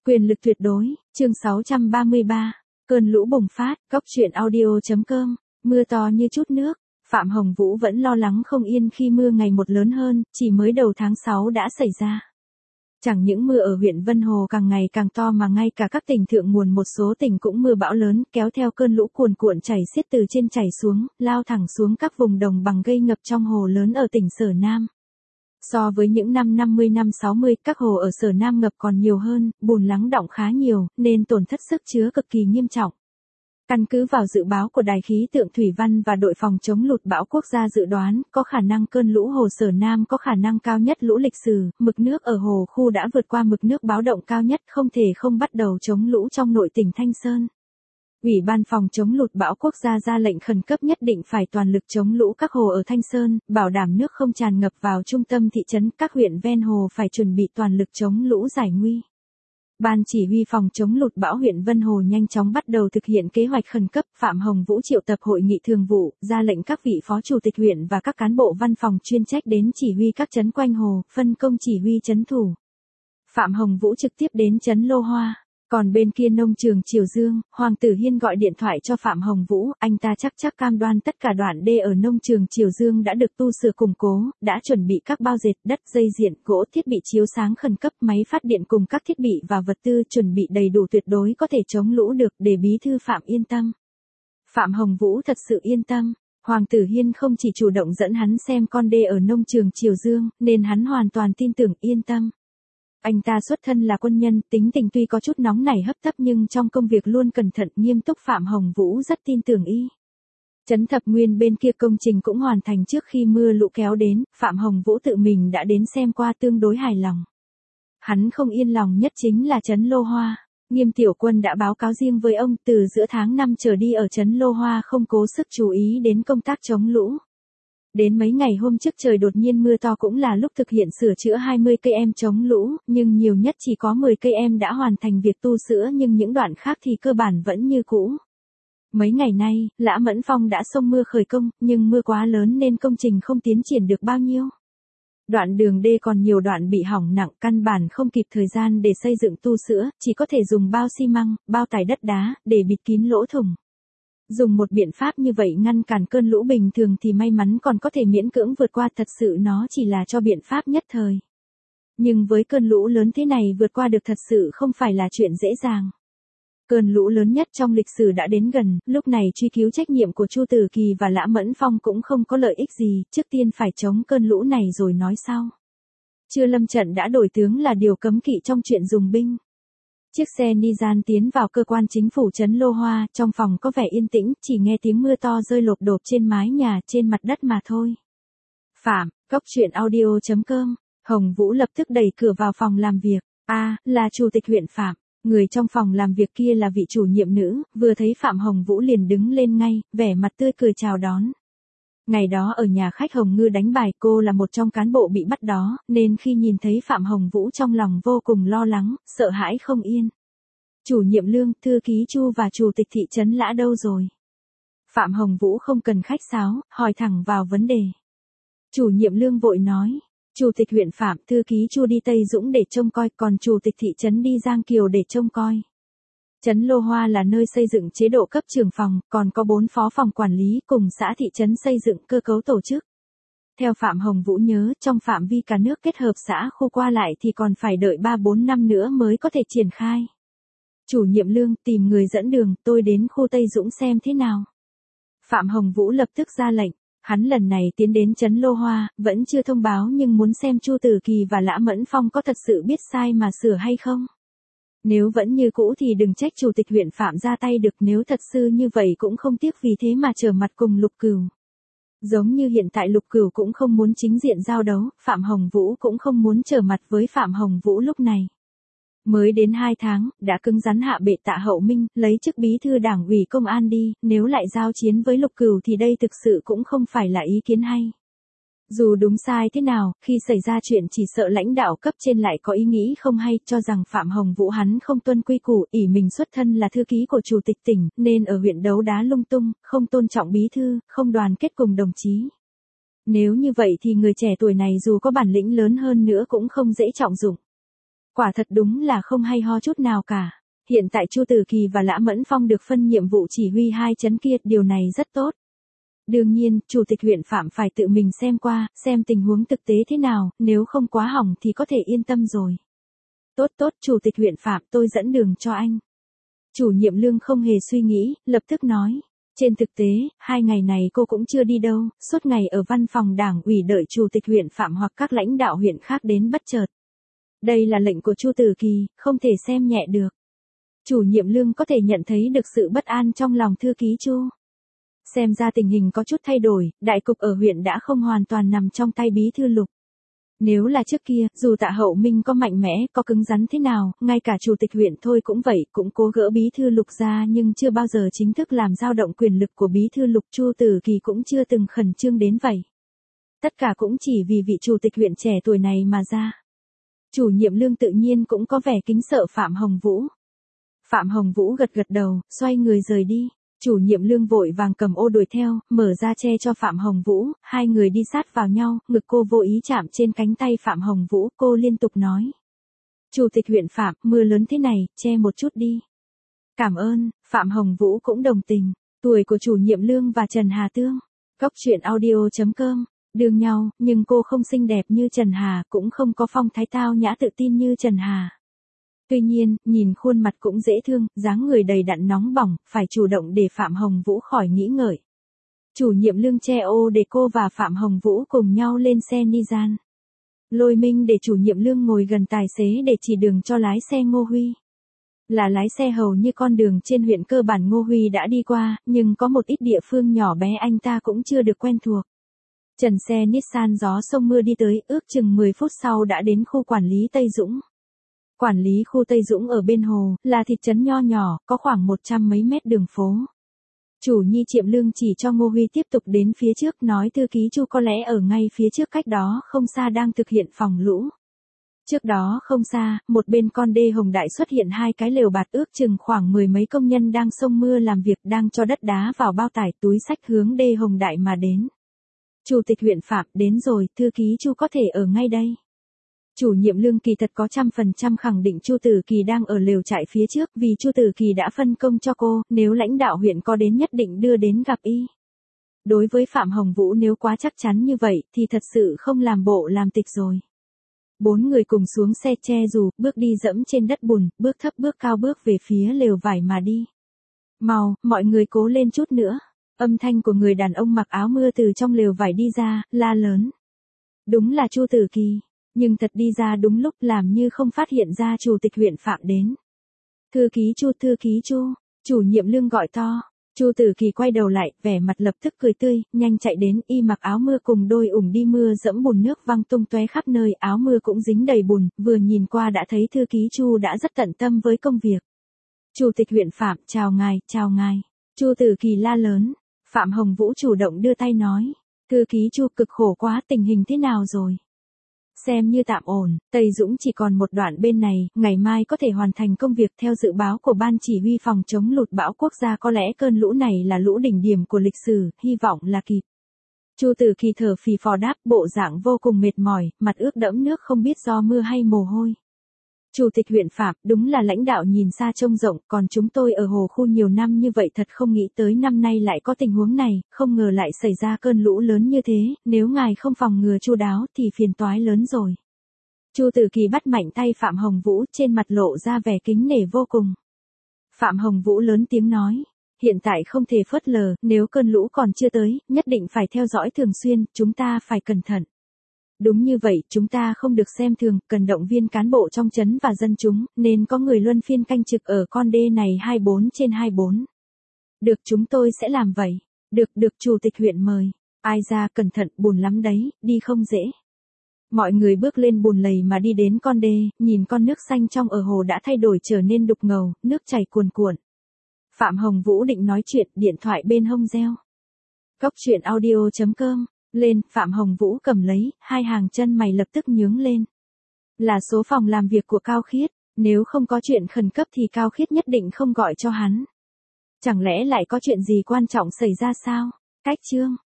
Quyền lực tuyệt đối, chương 633, cơn lũ bùng phát, góc truyện audio.com, mưa to như chút nước, Phạm Hồng Vũ vẫn lo lắng không yên khi mưa ngày một lớn hơn, chỉ mới đầu tháng 6 đã xảy ra. Chẳng những mưa ở huyện Vân Hồ càng ngày càng to mà ngay cả các tỉnh thượng nguồn một số tỉnh cũng mưa bão lớn kéo theo cơn lũ cuồn cuộn chảy xiết từ trên chảy xuống, lao thẳng xuống các vùng đồng bằng gây ngập trong hồ lớn ở tỉnh Sở Nam. So với những năm 50 năm 60, các hồ ở Sở Nam ngập còn nhiều hơn, bùn lắng đọng khá nhiều, nên tổn thất sức chứa cực kỳ nghiêm trọng. Căn cứ vào dự báo của Đài khí tượng thủy văn và đội phòng chống lụt bão quốc gia dự đoán, có khả năng cơn lũ hồ Sở Nam có khả năng cao nhất lũ lịch sử, mực nước ở hồ khu đã vượt qua mực nước báo động cao nhất, không thể không bắt đầu chống lũ trong nội tỉnh Thanh Sơn. Ủy ban phòng chống lụt bão quốc gia ra lệnh khẩn cấp nhất định phải toàn lực chống lũ các hồ ở Thanh Sơn, bảo đảm nước không tràn ngập vào trung tâm thị trấn, các huyện ven hồ phải chuẩn bị toàn lực chống lũ giải nguy. Ban chỉ huy phòng chống lụt bão huyện Vân Hồ nhanh chóng bắt đầu thực hiện kế hoạch khẩn cấp. Phạm Hồng Vũ triệu tập hội nghị thường vụ, ra lệnh các vị phó chủ tịch huyện và các cán bộ văn phòng chuyên trách đến chỉ huy các trấn quanh hồ, phân công chỉ huy trấn thủ. Phạm Hồng Vũ trực tiếp đến trấn Lô Hoa. Còn bên kia nông trường Triều Dương, Hoàng tử Hiên gọi điện thoại cho Phạm Hồng Vũ, anh ta chắc cam đoan tất cả đoạn đê ở nông trường Triều Dương đã được tu sửa củng cố, đã chuẩn bị các bao dệt, đất, dây điện, gỗ, thiết bị chiếu sáng khẩn cấp, máy phát điện cùng các thiết bị và vật tư chuẩn bị đầy đủ tuyệt đối có thể chống lũ được, để bí thư Phạm yên tâm. Phạm Hồng Vũ thật sự yên tâm. Hoàng tử Hiên không chỉ chủ động dẫn hắn xem con đê ở nông trường Triều Dương, nên hắn hoàn toàn tin tưởng yên tâm. Anh ta xuất thân là quân nhân, tính tình tuy có chút nóng nảy hấp tấp nhưng trong công việc luôn cẩn thận nghiêm túc. Phạm Hồng Vũ rất tin tưởng y. Trấn Thập Nguyên bên kia công trình cũng hoàn thành trước khi mưa lũ kéo đến, Phạm Hồng Vũ tự mình đã đến xem qua tương đối hài lòng. Hắn không yên lòng nhất chính là trấn Lô Hoa. Nghiêm Tiểu Quân đã báo cáo riêng với ông, từ giữa tháng 5 trở đi ở trấn Lô Hoa không cố sức chú ý đến công tác chống lũ. Đến mấy ngày hôm trước trời đột nhiên mưa to cũng là lúc thực hiện sửa chữa 20 cây em chống lũ, nhưng nhiều nhất chỉ có 10 cây em đã hoàn thành việc tu sửa nhưng những đoạn khác thì cơ bản vẫn như cũ. Mấy ngày nay, Lã Mẫn Phong đã xông mưa khởi công, nhưng mưa quá lớn nên công trình không tiến triển được bao nhiêu. Đoạn đường đê còn nhiều đoạn bị hỏng nặng, căn bản không kịp thời gian để xây dựng tu sửa, chỉ có thể dùng bao xi măng, bao tải đất đá, để bịt kín lỗ thủng. Dùng một biện pháp như vậy ngăn cản cơn lũ bình thường thì may mắn còn có thể miễn cưỡng vượt qua, thật sự nó chỉ là cho biện pháp nhất thời. Nhưng với cơn lũ lớn thế này vượt qua được thật sự không phải là chuyện dễ dàng. Cơn lũ lớn nhất trong lịch sử đã đến gần, lúc này truy cứu trách nhiệm của Chu Tử Kỳ và Lã Mẫn Phong cũng không có lợi ích gì, trước tiên phải chống cơn lũ này rồi nói sau. Chưa lâm trận đã đổi tướng là điều cấm kỵ trong chuyện dùng binh. Chiếc xe Nissan tiến vào cơ quan chính phủ trấn Lô Hoa, trong phòng có vẻ yên tĩnh, chỉ nghe tiếng mưa to rơi lộp độp trên mái nhà, trên mặt đất mà thôi. Phạm, góc truyện audio.com, Hồng Vũ lập tức đẩy cửa vào phòng làm việc. Là chủ tịch huyện Phạm. Người trong phòng làm việc kia là vị chủ nhiệm nữ, vừa thấy Phạm Hồng Vũ liền đứng lên ngay, vẻ mặt tươi cười chào đón. Ngày đó ở nhà khách Hồng Ngư đánh bài, cô là một trong cán bộ bị bắt đó, nên khi nhìn thấy Phạm Hồng Vũ trong lòng vô cùng lo lắng, sợ hãi không yên. Chủ nhiệm Lương, thư ký Chu và chủ tịch thị trấn Lã đâu rồi? Phạm Hồng Vũ không cần khách sáo, hỏi thẳng vào vấn đề. Chủ nhiệm Lương vội nói, chủ tịch huyện Phạm, thư ký Chu đi Tây Dũng để trông coi, còn chủ tịch thị trấn đi Giang Kiều để trông coi. Trấn Lô Hoa là nơi xây dựng chế độ cấp trưởng phòng, còn có 4 phó phòng quản lý cùng xã thị trấn xây dựng cơ cấu tổ chức. Theo Phạm Hồng Vũ nhớ, trong phạm vi cả nước kết hợp xã khu qua lại thì còn phải đợi 3-4 năm nữa mới có thể triển khai. Chủ nhiệm Lương, tìm người dẫn đường, tôi đến khu Tây Dũng xem thế nào. Phạm Hồng Vũ lập tức ra lệnh. Hắn lần này tiến đến trấn Lô Hoa, vẫn chưa thông báo nhưng muốn xem Chu Tử Kỳ và Lã Mẫn Phong có thật sự biết sai mà sửa hay không. Nếu vẫn như cũ thì đừng trách chủ tịch huyện Phạm ra tay được, nếu thật sự như vậy cũng không tiếc vì thế mà trở mặt cùng Lục Cửu. Giống như hiện tại Lục Cửu cũng không muốn chính diện giao đấu, Phạm Hồng Vũ cũng không muốn trở mặt với Phạm Hồng Vũ lúc này. Mới đến 2 tháng, đã cứng rắn hạ bệ Tạ Hậu Minh, lấy chức bí thư đảng ủy công an đi, nếu lại giao chiến với Lục Cửu thì đây thực sự cũng không phải là ý kiến hay. Dù đúng sai thế nào, khi xảy ra chuyện chỉ sợ lãnh đạo cấp trên lại có ý nghĩ không hay, cho rằng Phạm Hồng Vũ hắn không tuân quy củ, ỷ mình xuất thân là thư ký của chủ tịch tỉnh, nên ở huyện đấu đá lung tung, không tôn trọng bí thư, không đoàn kết cùng đồng chí. Nếu như vậy thì người trẻ tuổi này dù có bản lĩnh lớn hơn nữa cũng không dễ trọng dụng. Quả thật đúng là không hay ho chút nào cả. Hiện tại Chu Tử Kỳ và Lã Mẫn Phong được phân nhiệm vụ chỉ huy hai trấn kia, điều này rất tốt. Đương nhiên, Chủ tịch huyện Phạm phải tự mình xem qua, xem tình huống thực tế thế nào, nếu không quá hỏng thì có thể yên tâm rồi. Tốt tốt, Chủ tịch huyện Phạm, tôi dẫn đường cho anh. Chủ nhiệm Lương không hề suy nghĩ, lập tức nói. Trên thực tế, 2 ngày này cô cũng chưa đi đâu, suốt ngày ở văn phòng đảng ủy đợi Chủ tịch huyện Phạm hoặc các lãnh đạo huyện khác đến bất chợt. Đây là lệnh của Chu Tử Kỳ, không thể xem nhẹ được. Chủ nhiệm Lương có thể nhận thấy được sự bất an trong lòng thư ký Chu. Xem ra tình hình có chút thay đổi, đại cục ở huyện đã không hoàn toàn nằm trong tay bí thư Lục. Nếu là trước kia, dù Tạ Hậu Minh có mạnh mẽ, có cứng rắn thế nào, ngay cả chủ tịch huyện thôi cũng vậy, cũng cố gỡ bí thư Lục ra nhưng chưa bao giờ chính thức làm dao động quyền lực của bí thư Lục. Chu Tử Kỳ cũng chưa từng khẩn trương đến vậy. Tất cả cũng chỉ vì vị chủ tịch huyện trẻ tuổi này mà ra. Chủ nhiệm Lương tự nhiên cũng có vẻ kính sợ Phạm Hồng Vũ. Phạm Hồng Vũ gật gật đầu, xoay người rời đi. Chủ nhiệm Lương vội vàng cầm ô đuổi theo, mở ra che cho Phạm Hồng Vũ, hai người đi sát vào nhau, ngực cô vô ý chạm trên cánh tay Phạm Hồng Vũ, cô liên tục nói. Chủ tịch huyện Phạm, mưa lớn thế này, che một chút đi. Cảm ơn, Phạm Hồng Vũ cũng đồng tình. Tuổi của chủ nhiệm Lương và Trần Hà tương. Góc truyện audio.com, đương nhau, nhưng cô không xinh đẹp như Trần Hà, cũng không có phong thái tao nhã tự tin như Trần Hà. Tuy nhiên, nhìn khuôn mặt cũng dễ thương, dáng người đầy đặn nóng bỏng, phải chủ động để Phạm Hồng Vũ khỏi nghĩ ngợi. Chủ nhiệm Lương che ô để cô và Phạm Hồng Vũ cùng nhau lên xe Nissan. Lôi Minh để chủ nhiệm Lương ngồi gần tài xế để chỉ đường cho lái xe Ngô Huy. Là lái xe hầu như con đường trên huyện cơ bản Ngô Huy đã đi qua, nhưng có một ít địa phương nhỏ bé anh ta cũng chưa được quen thuộc. Trần xe Nissan gió sông mưa đi tới, ước chừng 10 phút sau đã đến khu quản lý Tây Dũng. Quản lý khu Tây Dũng ở bên hồ, là thị trấn nho nhỏ, có khoảng 100 mấy mét đường phố. Chủ nhi Triệu Lương chỉ cho Ngô Huy tiếp tục đến phía trước, nói thư ký Chu có lẽ ở ngay phía trước cách đó không xa đang thực hiện phòng lũ. Trước đó không xa, một bên con đê Hồng Đại xuất hiện hai cái lều bạt, ước chừng khoảng 10 mấy công nhân đang xông mưa làm việc, đang cho đất đá vào bao tải túi xách hướng đê Hồng Đại mà đến. Chủ tịch huyện Phạm, đến rồi, thư ký Chu có thể ở ngay đây. Chủ nhiệm Lương kỳ thật có 100% khẳng định Chu Tử Kỳ đang ở lều trại phía trước, vì Chu Tử Kỳ đã phân công cho cô, nếu lãnh đạo huyện có đến nhất định đưa đến gặp y. Đối với Phạm Hồng Vũ nếu quá chắc chắn như vậy thì thật sự không làm bộ làm tịch rồi. 4 người cùng xuống xe che dù, bước đi dẫm trên đất bùn, bước thấp bước cao bước về phía lều vải mà đi. Mau, mọi người cố lên chút nữa. Âm thanh của người đàn ông mặc áo mưa từ trong lều vải đi ra, la lớn. Đúng là Chu Tử Kỳ. Nhưng thật đi ra đúng lúc, làm như không phát hiện ra chủ tịch huyện Phạm đến. Thư ký Chu, chủ nhiệm Lương gọi to. Chu Tử Kỳ quay đầu lại, vẻ mặt lập tức cười tươi, nhanh chạy đến, y mặc áo mưa cùng đôi ủng đi mưa dẫm bùn nước văng tung tóe khắp nơi, áo mưa cũng dính đầy bùn, vừa nhìn qua đã thấy thư ký Chu đã rất tận tâm với công việc. Chủ tịch huyện Phạm, chào ngài. Chu Tử Kỳ la lớn. Phạm Hồng Vũ chủ động đưa tay nói. Thư ký Chu, cực khổ quá, tình hình thế nào rồi? Xem như tạm ổn, Tây Dũng chỉ còn một đoạn bên này, ngày mai có thể hoàn thành công việc. Theo dự báo của Ban Chỉ huy phòng chống lụt bão quốc gia, có lẽ cơn lũ này là lũ đỉnh điểm của lịch sử, hy vọng là kịp. Chu Tử Kỳ thở phì phò đáp, bộ dạng vô cùng mệt mỏi, mặt ướt đẫm nước không biết do mưa hay mồ hôi. Chủ tịch huyện Phạm, đúng là lãnh đạo nhìn xa trông rộng, còn chúng tôi ở hồ khu nhiều năm như vậy thật không nghĩ tới năm nay lại có tình huống này, không ngờ lại xảy ra cơn lũ lớn như thế, nếu ngài không phòng ngừa chu đáo thì phiền toái lớn rồi. Chu Tử Kỳ bắt mạnh tay Phạm Hồng Vũ, trên mặt lộ ra vẻ kính nể vô cùng. Phạm Hồng Vũ lớn tiếng nói, hiện tại không thể phớt lờ, nếu cơn lũ còn chưa tới, nhất định phải theo dõi thường xuyên, chúng ta phải cẩn thận. Đúng như vậy, chúng ta không được xem thường, cần động viên cán bộ trong trấn và dân chúng, nên có người luân phiên canh trực ở con đê này 24/24. Được, chúng tôi sẽ làm vậy. Được, chủ tịch huyện mời. Ai ra, cẩn thận, bùn lắm đấy, đi không dễ. Mọi người bước lên bùn lầy mà đi đến con đê, nhìn con nước xanh trong ở hồ đã thay đổi trở nên đục ngầu, nước chảy cuồn cuộn. Phạm Hồng Vũ định nói chuyện, điện thoại bên hông reo. Góc truyện audio.com. Lên, Phạm Hồng Vũ cầm lấy, hai hàng chân mày lập tức nhướng lên. Là số phòng làm việc của Cao Khiết, nếu không có chuyện khẩn cấp thì Cao Khiết nhất định không gọi cho hắn. Chẳng lẽ lại có chuyện gì quan trọng xảy ra sao? Cách chương.